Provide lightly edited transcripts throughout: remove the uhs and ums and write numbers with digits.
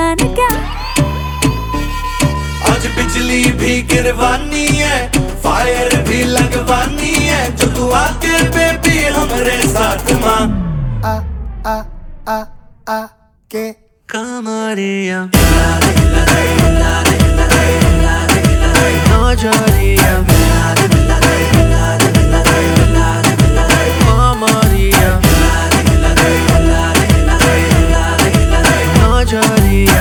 जाने क्या। आज बिजली भी गिरवानी है, फायर भी लगवानी है, जो तू आके बेबी हमरे साथ मां आ आ आ आ के कमरिया नजरिया कमरिया नजरिया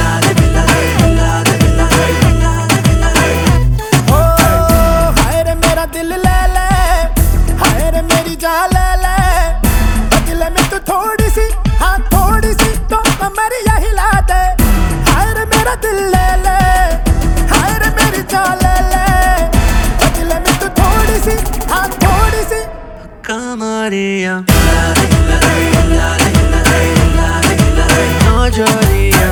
दिल ले ले, हाय रे मेरी जान ले ले, बदले में तू थोड़ी सी, हाँ थोड़ी सी तो कमरिया हिला दे। हाय रे मेरा दिल ले ले, हाय रे मेरी जान ले ले, बदले में तू थोड़ी सी, हाँ थोड़ी सी कमरिया नजरिया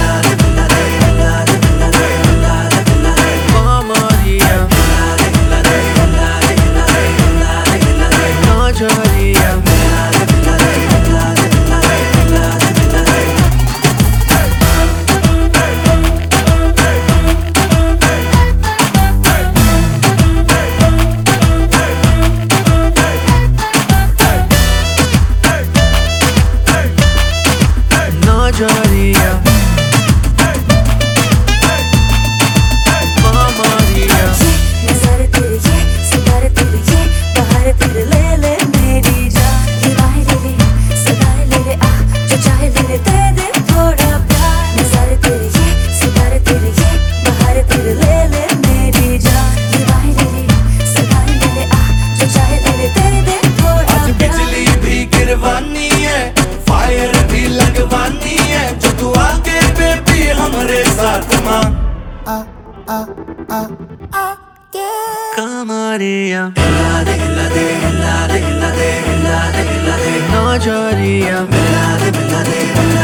नजरिया नज़ारे तेरे ये, सितारे तेरे ये, बहार तेरे ले ले मेरी जान। ये बाहें ले ले, सदाएं ले ले, आ जो चाहे ले ले, दे दे थोड़ा प्यार। नज़ारे तेरे ये, सितारे तेरे ये, बहार तेरे ले ले मेरी जान। ये बाहें ले ले, सदाएं ले ले, आ जो चाहे ले ले, दे दे थोड़ा आज प्यार। बिजली भी गिरवानी है, फायर भी लगवानी है, जो तू आके बेबी हमरे साथ मां आ आ आ आ के कमरिया नजरिया